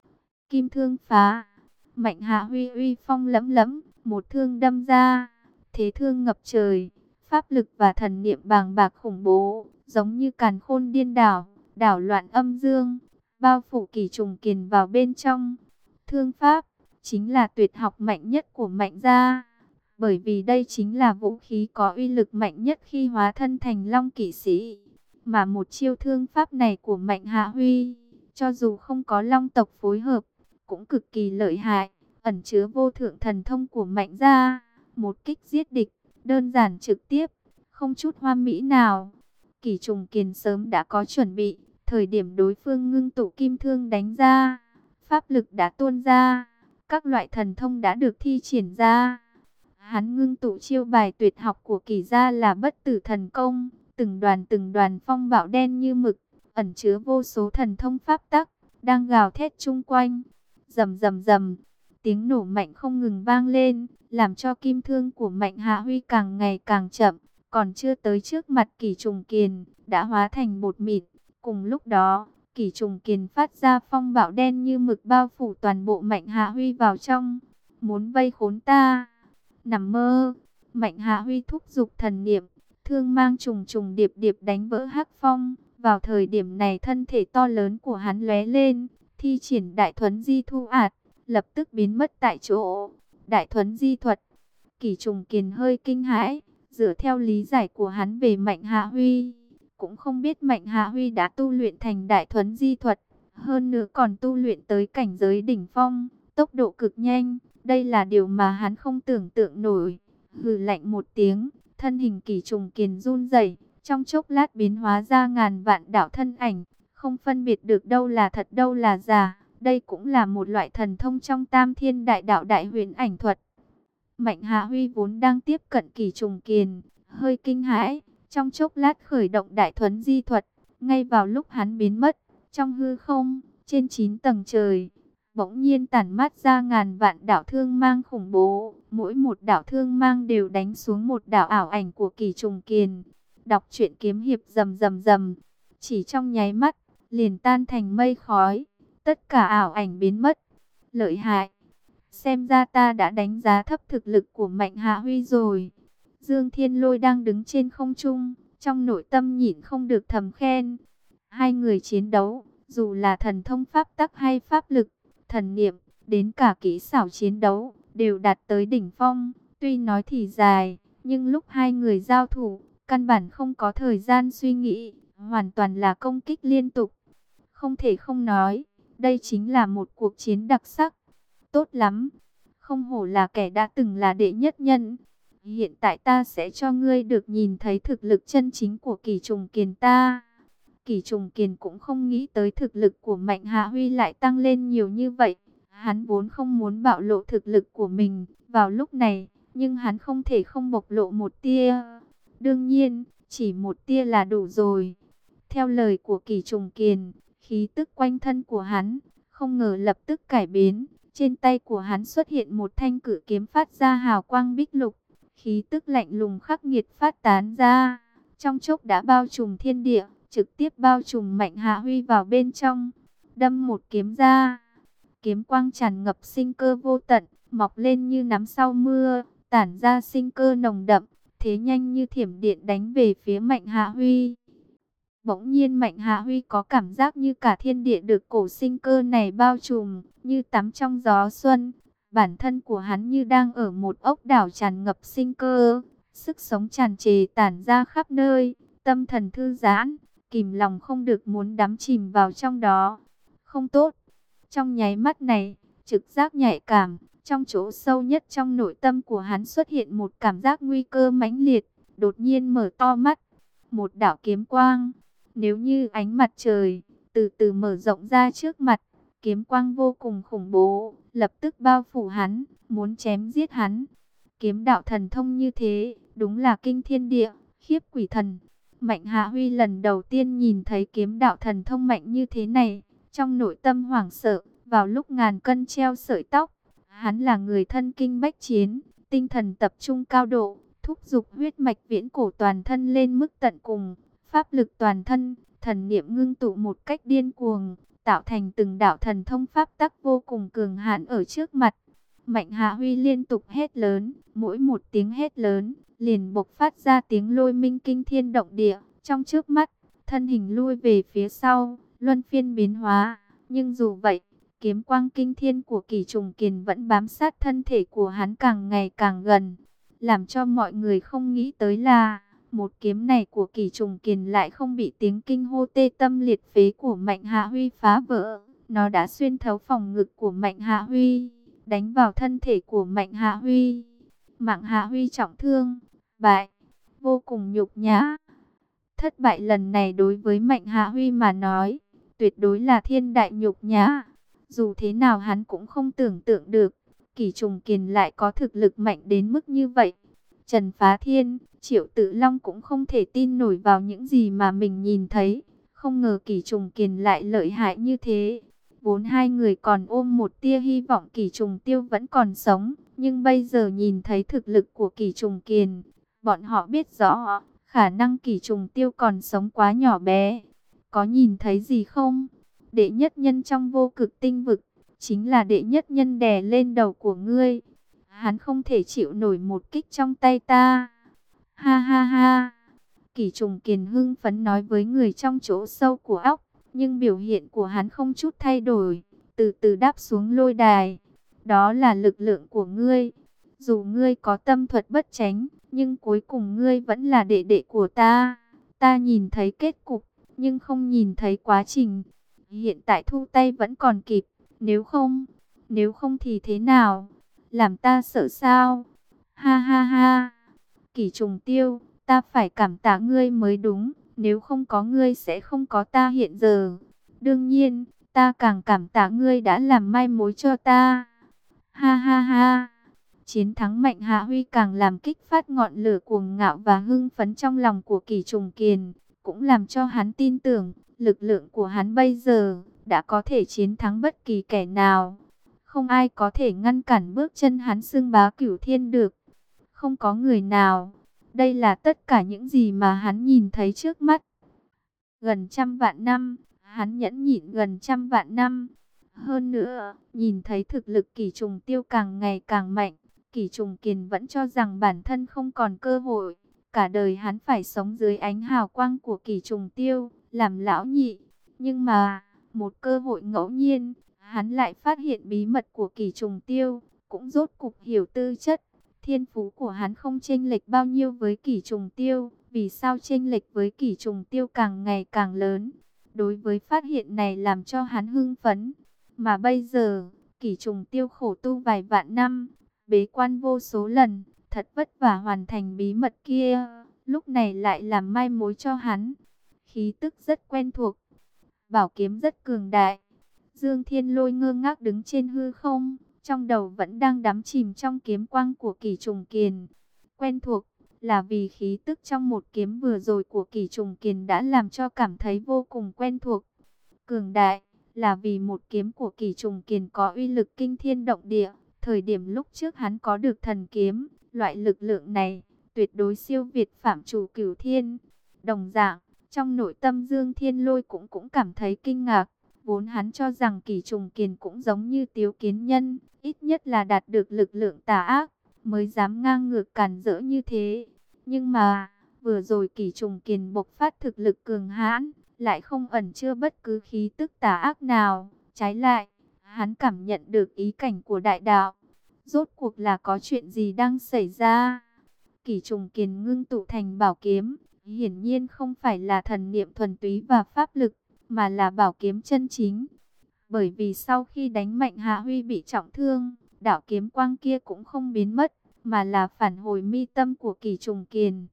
Kim thương phá, Mạnh Hạ Huy uy phong lẫm lẫm, một thương đâm ra, thế thương ngập trời, pháp lực và thần niệm bàng bạc khủng bố, giống như càn khôn điên đảo, đảo loạn âm dương, bao phủ Kỷ Trùng Kiền vào bên trong. Thương pháp chính là tuyệt học mạnh nhất của Mạnh gia, bởi vì đây chính là vũ khí có uy lực mạnh nhất khi hóa thân thành Long Kỵ Sĩ. Mà một chiêu thương pháp này của Mạnh Hạ Huy, cho dù không có Long tộc phối hợp, cũng cực kỳ lợi hại, ẩn chứa vô thượng thần thông của Mạnh gia. Một kích giết địch, đơn giản trực tiếp, không chút hoa mỹ nào. Kỷ Trùng Kiền sớm đã có chuẩn bị, thời điểm đối phương ngưng tụ kim thương đánh ra, pháp lực đã tuôn ra, các loại thần thông đã được thi triển ra. Hắn ngưng tụ chiêu bài tuyệt học của Kỷ gia là Bất Tử Thần Công, từng đoàn từng đoàn phong bạo đen như mực, ẩn chứa vô số thần thông pháp tắc, đang gào thét chung quanh. Rầm rầm rầm, tiếng nổ mạnh không ngừng vang lên, làm cho kim thương của Mạnh Hạ Huy càng ngày càng chậm, còn chưa tới trước mặt Kỷ Trùng Kiền, đã hóa thành bột mịn. Cùng lúc đó, Kỷ Trùng Kiền phát ra phong bạo đen như mực bao phủ toàn bộ Mạnh Hạ Huy vào trong. Muốn vây khốn ta? Nằm mơ. Mạnh Hạ Huy thúc giục thần niệm, thương mang trùng trùng điệp điệp đánh vỡ hắc phong. Vào thời điểm này thân thể to lớn của hắn lóe lên, thi triển đại thuấn di thu ạt, lập tức biến mất tại chỗ. Đại thuấn di thuật. Kỷ Trùng Kiền hơi kinh hãi, dựa theo lý giải của hắn về Mạnh Hạ Huy, cũng không biết Mạnh Hạ Huy đã tu luyện thành đại thuấn di thuật, hơn nữa còn tu luyện tới cảnh giới đỉnh phong, tốc độ cực nhanh. Đây là điều mà hắn không tưởng tượng nổi. Hừ lạnh một tiếng, thân hình Kỷ Trùng Kiền run rẩy, trong chốc lát biến hóa ra ngàn vạn đạo thân ảnh, không phân biệt được đâu là thật đâu là giả. Đây cũng là một loại thần thông trong Tam Thiên Đại Đạo Đại Huyền Ảnh Thuật. Mạnh Hạ Huy vốn đang tiếp cận Kỷ Trùng Kiền, hơi kinh hãi, trong chốc lát khởi động đại thuấn di thuật, Ngay vào lúc hắn biến mất, trong hư không, trên chín tầng trời, bỗng nhiên tản mát ra ngàn vạn đạo thương mang khủng bố. Mỗi một đạo thương mang đều đánh xuống một đạo ảo ảnh của Kỳ Trùng Kiền. Đọc truyện kiếm hiệp rầm rầm rầm, chỉ trong nháy mắt, liền tan thành mây khói. Tất cả ảo ảnh biến mất. Lợi hại. Xem ra ta đã đánh giá thấp thực lực của Mạnh Hạ Huy rồi. Dương Thiên Lôi đang đứng trên không trung, trong nội tâm nhịn không được thầm khen. Hai người chiến đấu, dù là thần thông pháp tắc hay pháp lực, thần niệm, đến cả kỹ xảo chiến đấu, đều đạt tới đỉnh phong. Tuy nói thì dài, nhưng lúc hai người giao thủ, căn bản không có thời gian suy nghĩ, hoàn toàn là công kích liên tục. Không thể không nói, đây chính là một cuộc chiến đặc sắc. Tốt lắm, không hổ là kẻ đã từng là đệ nhất nhân. Hiện tại ta sẽ cho ngươi được nhìn thấy thực lực chân chính của Kỳ Trùng Kiền ta. Kỳ Trùng Kiền cũng không nghĩ tới thực lực của Mạnh Hạ Huy lại tăng lên nhiều như vậy. Hắn vốn không muốn bạo lộ thực lực của mình vào lúc này, nhưng hắn không thể không bộc lộ một tia. Đương nhiên, chỉ một tia là đủ rồi. Theo lời của Kỳ Trùng Kiền, khí tức quanh thân của hắn không ngờ lập tức cải biến. Trên tay của hắn xuất hiện một thanh cử kiếm phát ra hào quang bích lục. Khí tức lạnh lùng khắc nghiệt phát tán ra, trong chốc đã bao trùm thiên địa, trực tiếp bao trùm Mạnh Hạ Huy vào bên trong. Đâm một kiếm ra, kiếm quang tràn ngập sinh cơ vô tận, mọc lên như nắm sau mưa, tản ra sinh cơ nồng đậm, thế nhanh như thiểm điện đánh về phía Mạnh Hạ Huy. Bỗng nhiên Mạnh Hạ Huy có cảm giác như cả thiên địa được cổ sinh cơ này bao trùm, như tắm trong gió xuân. Bản thân của hắn như đang ở một ốc đảo tràn ngập sinh cơ, sức sống tràn trề tản ra khắp nơi, tâm thần thư giãn, kìm lòng không được muốn đắm chìm vào trong đó. Không tốt. Trong nháy mắt này, trực giác nhạy cảm, trong chỗ sâu nhất trong nội tâm của hắn xuất hiện một cảm giác nguy cơ mãnh liệt, đột nhiên mở to mắt. Một đạo kiếm quang, nếu như ánh mặt trời, từ từ mở rộng ra trước mặt, kiếm quang vô cùng khủng bố, lập tức bao phủ hắn, muốn chém giết hắn. Kiếm đạo thần thông như thế, đúng là kinh thiên địa, khiếp quỷ thần. Mạnh Hạ Huy lần đầu tiên nhìn thấy kiếm đạo thần thông mạnh như thế này, trong nội tâm hoảng sợ, vào lúc ngàn cân treo sợi tóc. Hắn là người thân kinh bách chiến, tinh thần tập trung cao độ, thúc giục huyết mạch viễn cổ toàn thân lên mức tận cùng, pháp lực toàn thân, thần niệm ngưng tụ một cách điên cuồng, tạo thành từng đạo thần thông pháp tắc vô cùng cường hãn ở trước mặt. Mạnh Hạ Huy liên tục hét lớn, mỗi một tiếng hét lớn, liền bộc phát ra tiếng lôi minh kinh thiên động địa. Trong trước mắt, thân hình lui về phía sau, luân phiên biến hóa. Nhưng dù vậy, kiếm quang kinh thiên của Kỳ Trùng Kiền vẫn bám sát thân thể của hắn càng ngày càng gần. Làm cho mọi người không nghĩ tới là, một kiếm này của Kỳ Trùng Kiền lại không bị tiếng kinh hô tê tâm liệt phế của Mạnh Hạ Huy phá vỡ. Nó đã xuyên thấu phòng ngực của Mạnh Hạ Huy, đánh vào thân thể của Mạnh Hạ Huy. Mạnh Hạ Huy trọng thương, bại, vô cùng nhục nhã. Thất bại lần này đối với Mạnh Hạ Huy mà nói, tuyệt đối là thiên đại nhục nhã. Dù thế nào hắn cũng không tưởng tượng được, Kỳ Trùng Kiền lại có thực lực mạnh đến mức như vậy. Trần Phá Thiên, Triệu Tự Long cũng không thể tin nổi vào những gì mà mình nhìn thấy. Không ngờ Kỳ Trùng Kiền lại lợi hại như thế. Vốn hai người còn ôm một tia hy vọng Kỳ Trùng Tiêu vẫn còn sống. Nhưng bây giờ nhìn thấy thực lực của Kỳ Trùng Kiền, bọn họ biết rõ khả năng Kỳ Trùng Tiêu còn sống quá nhỏ bé. Có nhìn thấy gì không? Đệ nhất nhân trong vô cực tinh vực, chính là đệ nhất nhân đè lên đầu của ngươi. Hắn không thể chịu nổi một kích trong tay ta. Ha ha ha. Kỳ Trùng Kiền hưng phấn nói với người trong chỗ sâu của óc. Nhưng biểu hiện của hắn không chút thay đổi. Từ từ đáp xuống lôi đài. Đó là lực lượng của ngươi. Dù ngươi có tâm thuật bất chánh, nhưng cuối cùng ngươi vẫn là đệ đệ của ta. Ta nhìn thấy kết cục, nhưng không nhìn thấy quá trình. Hiện tại thu tay vẫn còn kịp. Nếu không, nếu không thì thế nào? Làm ta sợ sao? Ha ha ha. Kỳ Trùng Tiêu, ta phải cảm tạ ngươi mới đúng. Nếu không có ngươi sẽ không có ta hiện giờ. Đương nhiên, ta càng cảm tạ ngươi đã làm mai mối cho ta. Ha ha ha. Chiến thắng Mạnh Hạ Huy càng làm kích phát ngọn lửa cuồng ngạo và hưng phấn trong lòng của Kỳ Trùng Kiền. cũng làm cho hắn tin tưởng, lực lượng của hắn bây giờ đã có thể chiến thắng bất kỳ kẻ nào. Không ai có thể ngăn cản bước chân hắn xưng bá cửu thiên được. Không có người nào. Đây là tất cả những gì mà hắn nhìn thấy trước mắt. Gần trăm vạn năm, hắn nhẫn nhịn gần trăm vạn năm. Hơn nữa, nhìn thấy thực lực Kỷ Trùng Tiêu càng ngày càng mạnh, Kỷ Trùng Kiền vẫn cho rằng bản thân không còn cơ hội. Cả đời hắn phải sống dưới ánh hào quang của Kỷ Trùng Tiêu, làm lão nhị. Nhưng mà, một cơ hội ngẫu nhiên, hắn lại phát hiện bí mật của Kỷ Trùng Tiêu, cũng rốt cục hiểu tư chất. Thiên phú của hắn không chênh lệch bao nhiêu với Kỷ Trùng Tiêu, vì sao chênh lệch với Kỷ Trùng Tiêu càng ngày càng lớn. Đối với phát hiện này làm cho hắn hưng phấn. Mà bây giờ, Kỷ Trùng Tiêu khổ tu vài vạn năm, bế quan vô số lần, thật vất vả hoàn thành bí mật kia, lúc này lại làm mai mối cho hắn. Khí tức rất quen thuộc, bảo kiếm rất cường đại. Dương Thiên Lôi ngơ ngác đứng trên hư không, trong đầu vẫn đang đắm chìm trong kiếm quang của Kỷ Trùng Kiền. Quen thuộc là vì khí tức trong một kiếm vừa rồi của Kỷ Trùng Kiền đã làm cho cảm thấy vô cùng quen thuộc. Cường đại là vì một kiếm của Kỷ Trùng Kiền có uy lực kinh thiên động địa. Thời điểm lúc trước hắn có được thần kiếm, loại lực lượng này tuyệt đối siêu việt phạm chủ cửu thiên. Đồng dạng, trong nội tâm Dương Thiên Lôi cũng cũng cảm thấy kinh ngạc. Vốn hắn cho rằng Kỷ Trùng Kiền cũng giống như Tiếu Kiến Nhân, ít nhất là đạt được lực lượng tà ác, mới dám ngang ngược càn rỡ như thế. Nhưng mà, vừa rồi Kỷ Trùng Kiền bộc phát thực lực cường hãn, lại không ẩn chứa bất cứ khí tức tà ác nào. Trái lại, hắn cảm nhận được ý cảnh của đại đạo. Rốt cuộc là có chuyện gì đang xảy ra? Kỷ Trùng Kiền ngưng tụ thành bảo kiếm, hiển nhiên không phải là thần niệm thuần túy và pháp lực, mà là bảo kiếm chân chính. Bởi vì sau khi đánh mạnh Hạ Huy bị trọng thương, đạo kiếm quang kia cũng không biến mất, mà là phản hồi mi tâm của Kỷ Trùng Kiền.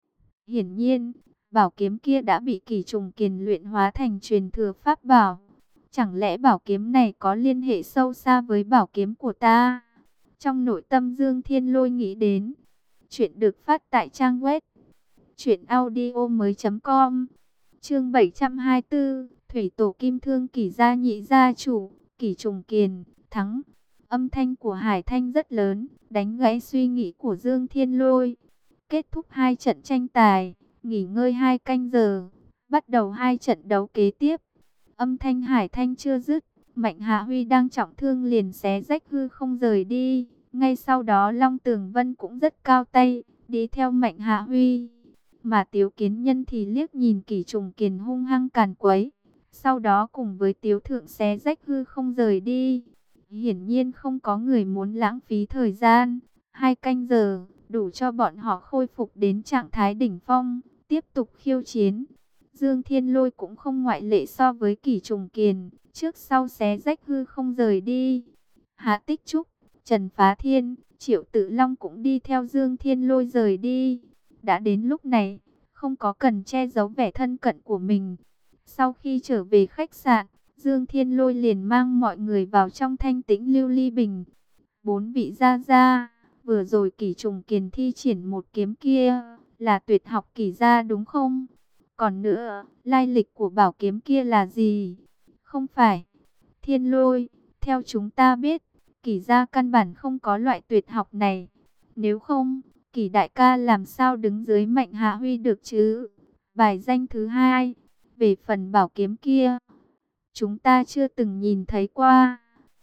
Hiển nhiên, bảo kiếm kia đã bị Kỷ Trùng Kiền luyện hóa thành truyền thừa pháp bảo. Chẳng lẽ bảo kiếm này có liên hệ sâu xa với bảo kiếm của ta? Trong nội tâm Dương Thiên Lôi nghĩ đến. Chuyện được phát tại trang web truyện audio mới chấm com. Chương bảy trăm hai mươi tư, Thủy Tổ Kim Thương Kỷ gia nhị gia chủ, Kỷ Trùng Kiền thắng. Âm thanh của Hải Thanh rất lớn, đánh gãy suy nghĩ của Dương Thiên Lôi. Kết thúc hai trận tranh tài, nghỉ ngơi hai canh giờ, bắt đầu hai trận đấu kế tiếp. Âm thanh Hải Thanh chưa dứt, Mạnh Hạ Huy đang trọng thương liền xé rách hư không rời đi. Ngay sau đó Long Tường Vân cũng rất cao tay, đi theo Mạnh Hạ Huy. Mà Tiếu Kiến Nhân thì liếc nhìn Kỷ Trùng Kiền hung hăng càn quấy. Sau đó cùng với Tiếu Thượng xé rách hư không rời đi. Hiển nhiên không có người muốn lãng phí thời gian. Hai canh giờ, đủ cho bọn họ khôi phục đến trạng thái đỉnh phong, tiếp tục khiêu chiến. Dương Thiên Lôi cũng không ngoại lệ so với Kỷ Trùng Kiền, trước sau xé rách hư không rời đi. Hạ Tích Trúc, Trần Phá Thiên, Triệu Tự Long cũng đi theo Dương Thiên Lôi rời đi. Đã đến lúc này, không có cần che giấu vẻ thân cận của mình. Sau khi trở về khách sạn, Dương Thiên Lôi liền mang mọi người vào trong thanh tĩnh lưu ly bình. Bốn vị gia gia, vừa rồi Kỷ Trùng Kiền thi triển một kiếm kia, là tuyệt học Kỷ gia đúng không? Còn nữa, lai lịch của bảo kiếm kia là gì? Không phải. Thiên Lôi, theo chúng ta biết, Kỷ gia căn bản không có loại tuyệt học này. Nếu không, Kỷ đại ca làm sao đứng dưới Mạnh Hạ Huy được chứ? Bài danh thứ hai, về phần bảo kiếm kia, chúng ta chưa từng nhìn thấy qua.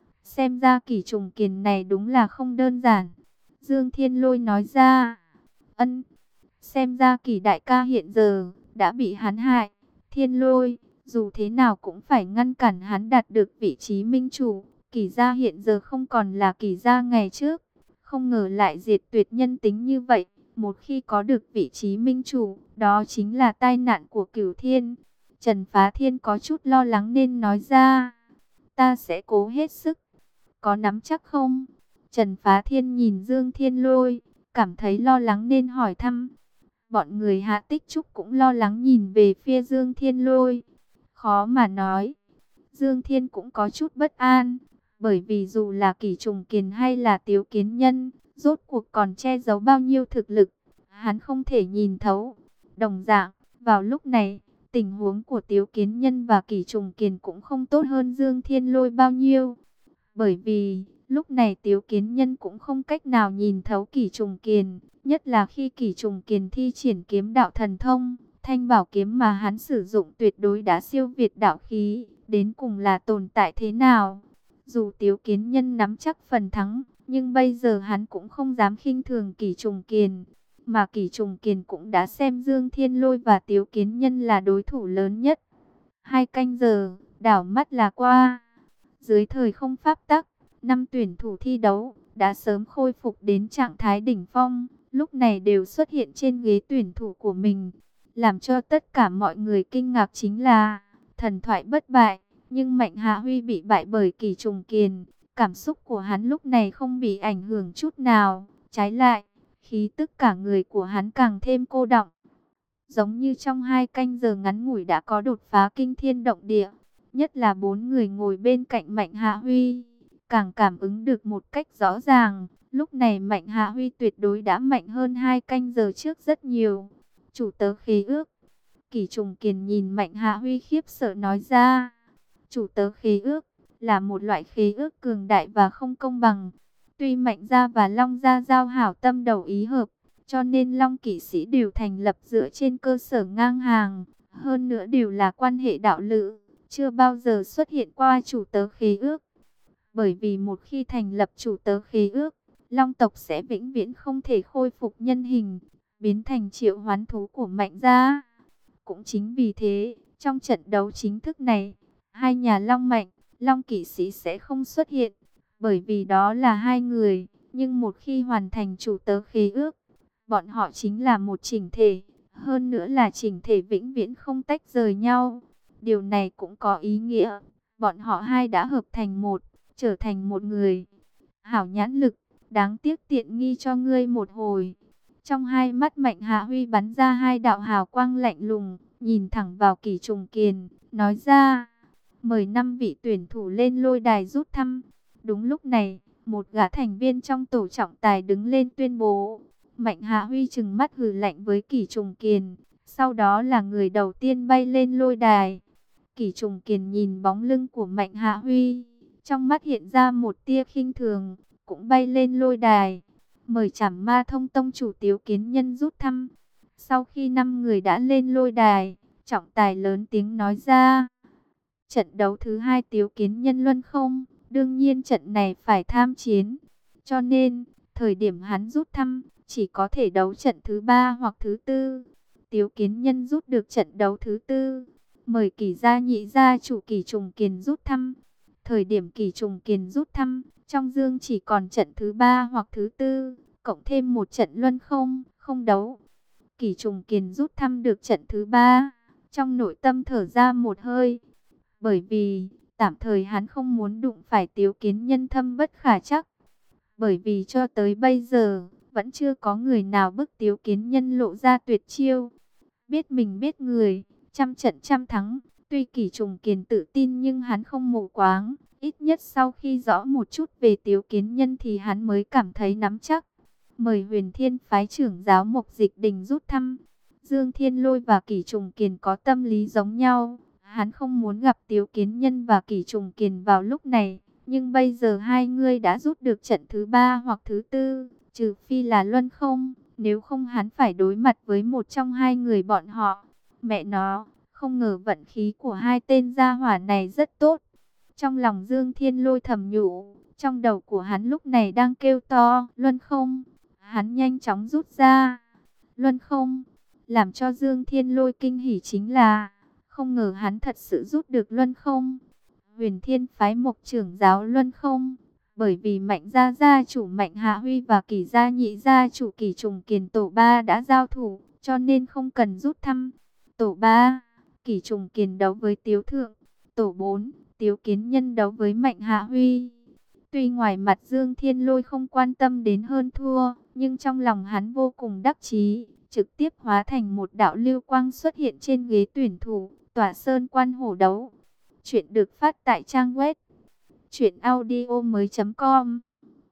Xem ra Kỷ Trùng Kiền này đúng là không đơn giản. Dương Thiên Lôi nói ra. Ân, xem ra Kỷ đại ca hiện giờ đã bị hắn hại. Thiên Lôi, dù thế nào cũng phải ngăn cản hắn đạt được vị trí minh chủ. Kỷ gia hiện giờ không còn là Kỷ gia ngày trước. Không ngờ lại diệt tuyệt nhân tính như vậy. Một khi có được vị trí minh chủ, đó chính là tai nạn của Cửu Thiên. Trần Phá Thiên có chút lo lắng nên nói ra. Ta sẽ cố hết sức. Có nắm chắc không? Trần Phá Thiên nhìn Dương Thiên Lôi, cảm thấy lo lắng nên hỏi thăm. Bọn người Hạ Tích Trúc cũng lo lắng nhìn về phía Dương Thiên Lôi. Khó mà nói. Dương Thiên cũng có chút bất an. Bởi vì dù là Kỷ Trùng Kiền hay là Tiếu Kiến Nhân, rốt cuộc còn che giấu bao nhiêu thực lực, hắn không thể nhìn thấu. Đồng dạng, Vào lúc này, tình huống của Tiếu Kiến Nhân và Kỷ Trùng Kiền cũng không tốt hơn Dương Thiên Lôi bao nhiêu. Bởi vì, lúc này Tiếu Kiến Nhân cũng không cách nào nhìn thấu Kỷ Trùng Kiền, nhất là khi Kỷ Trùng Kiền thi triển kiếm đạo thần thông, thanh bảo kiếm mà hắn sử dụng tuyệt đối đã siêu việt đạo khí, đến cùng là tồn tại thế nào. Dù Tiếu Kiến Nhân nắm chắc phần thắng, nhưng bây giờ hắn cũng không dám khinh thường Kỷ Trùng Kiền, mà Kỷ Trùng Kiền cũng đã xem Dương Thiên Lôi và Tiếu Kiến Nhân là đối thủ lớn nhất. Hai canh giờ, đảo mắt là qua. Dưới thời không pháp tắc, năm tuyển thủ thi đấu đã sớm khôi phục đến trạng thái đỉnh phong, lúc này đều xuất hiện trên ghế tuyển thủ của mình. Làm cho tất cả mọi người kinh ngạc chính là thần thoại bất bại, nhưng Mạnh Hạ Huy bị bại bởi Kỷ Trùng Kiền. Cảm xúc của hắn lúc này không bị ảnh hưởng chút nào, trái lại, khí tức cả người của hắn càng thêm cô đọng. Giống như trong hai canh giờ ngắn ngủi đã có đột phá kinh thiên động địa. Nhất là bốn người ngồi bên cạnh Mạnh Hạ Huy, càng cảm ứng được một cách rõ ràng. Lúc này Mạnh Hạ Huy tuyệt đối đã mạnh hơn hai canh giờ trước rất nhiều. Chủ tớ khế ước. Kỷ Trùng Kiền nhìn Mạnh Hạ Huy khiếp sợ nói ra. Chủ tớ khế ước là một loại khế ước cường đại và không công bằng. Tuy Mạnh gia và Long gia giao hảo tâm đầu ý hợp, cho nên Long kỵ sĩ đều thành lập dựa trên cơ sở ngang hàng, hơn nữa đều là quan hệ đạo lữ, chưa bao giờ xuất hiện qua chủ tớ khế ước. Bởi vì một khi thành lập chủ tớ khế ước, Long tộc sẽ vĩnh viễn không thể khôi phục nhân hình, biến thành triệu hoán thú của Mạnh gia. Cũng chính vì thế, trong trận đấu chính thức này, hai nhà Long Mạnh, Long kỵ sĩ sẽ không xuất hiện, bởi vì đó là hai người, nhưng một khi hoàn thành chủ tớ khế ước, bọn họ chính là một chỉnh thể, hơn nữa là chỉnh thể vĩnh viễn không tách rời nhau. Điều này cũng có ý nghĩa, bọn họ hai đã hợp thành một, trở thành một người. Hảo nhãn lực, đáng tiếc tiện nghi cho ngươi một hồi. Trong hai mắt Mạnh Hạ Huy bắn ra hai đạo hào quang lạnh lùng, nhìn thẳng vào Kỷ Trùng Kiền, nói ra, mời năm vị tuyển thủ lên lôi đài rút thăm. Đúng lúc này, một gã thành viên trong tổ trọng tài đứng lên tuyên bố. Mạnh Hạ Huy trừng mắt hừ lạnh với Kỷ Trùng Kiền, sau đó là người đầu tiên bay lên lôi đài. Kỷ Trùng Kiền nhìn bóng lưng của Mạnh Hạ Huy, trong mắt hiện ra một tia khinh thường, cũng bay lên lôi đài. Mời Trảm Ma Thông tông chủ Tiếu Kiến Nhân rút thăm. Sau khi năm người đã lên lôi đài, trọng tài lớn tiếng nói ra. Trận đấu thứ hai Tiếu Kiến Nhân luân không, đương nhiên trận này phải tham chiến. Cho nên, thời điểm hắn rút thăm, chỉ có thể đấu trận thứ ba hoặc thứ tư. Tiếu Kiến Nhân rút được trận đấu thứ tư. Mời Kỷ gia nhị gia chủ Kỷ Trùng Kiền rút thăm. Thời điểm Kỷ Trùng Kiền rút thăm, trong dương chỉ còn trận thứ ba hoặc thứ tư, cộng thêm một trận luân không, không đấu. Kỷ Trùng Kiền rút thăm được trận thứ ba, trong nội tâm thở ra một hơi. Bởi vì, tạm thời hắn không muốn đụng phải Tiếu Kiến Nhân thâm bất khả trắc. Bởi vì cho tới bây giờ, vẫn chưa có người nào bức Tiếu Kiến Nhân lộ ra tuyệt chiêu. Biết mình biết người, trăm trận trăm thắng. Tuy Kỷ Trùng Kiền tự tin nhưng hắn không mù quáng. Ít nhất sau khi rõ một chút về Tiếu Kiến Nhân thì hắn mới cảm thấy nắm chắc. Mời Huyền Thiên phái trưởng giáo Mộc Dịch Đình rút thăm. Dương Thiên Lôi và Kỷ Trùng Kiền có tâm lý giống nhau. Hắn không muốn gặp Tiếu Kiến Nhân và Kỷ Trùng Kiền vào lúc này. Nhưng bây giờ hai người đã rút được trận thứ ba hoặc thứ tư. Trừ phi là luân không. Nếu không hắn phải đối mặt với một trong hai người bọn họ. Mẹ nó, không ngờ vận khí của hai tên gia hỏa này rất tốt. Trong lòng Dương Thiên Lôi thầm nhủ. Trong đầu của hắn lúc này đang kêu to luân không. Hắn nhanh chóng rút ra luân không. Làm cho Dương Thiên Lôi kinh hỉ chính là không ngờ hắn thật sự rút được luân không. Huyền Thiên phái Mộc trưởng giáo luân không. Bởi vì Mạnh gia gia chủ Mạnh Hạ Huy và Kỷ gia nhị gia chủ Kỷ Trùng Kiền tổ ba đã giao thủ, cho nên không cần rút thăm. Tổ ba, Kỷ Trùng Kiền đấu với Tiếu Thượng. Tổ bốn, Tiếu Kiến Nhân đấu với Mạnh Hạ Huy. Tuy ngoài mặt Dương Thiên Lôi không quan tâm đến hơn thua, nhưng trong lòng hắn vô cùng đắc chí, trực tiếp hóa thành một đạo lưu quang xuất hiện trên ghế tuyển thủ, tỏa sơn quan hổ đấu. Chuyện được phát tại trang web truyện audio mới chấm com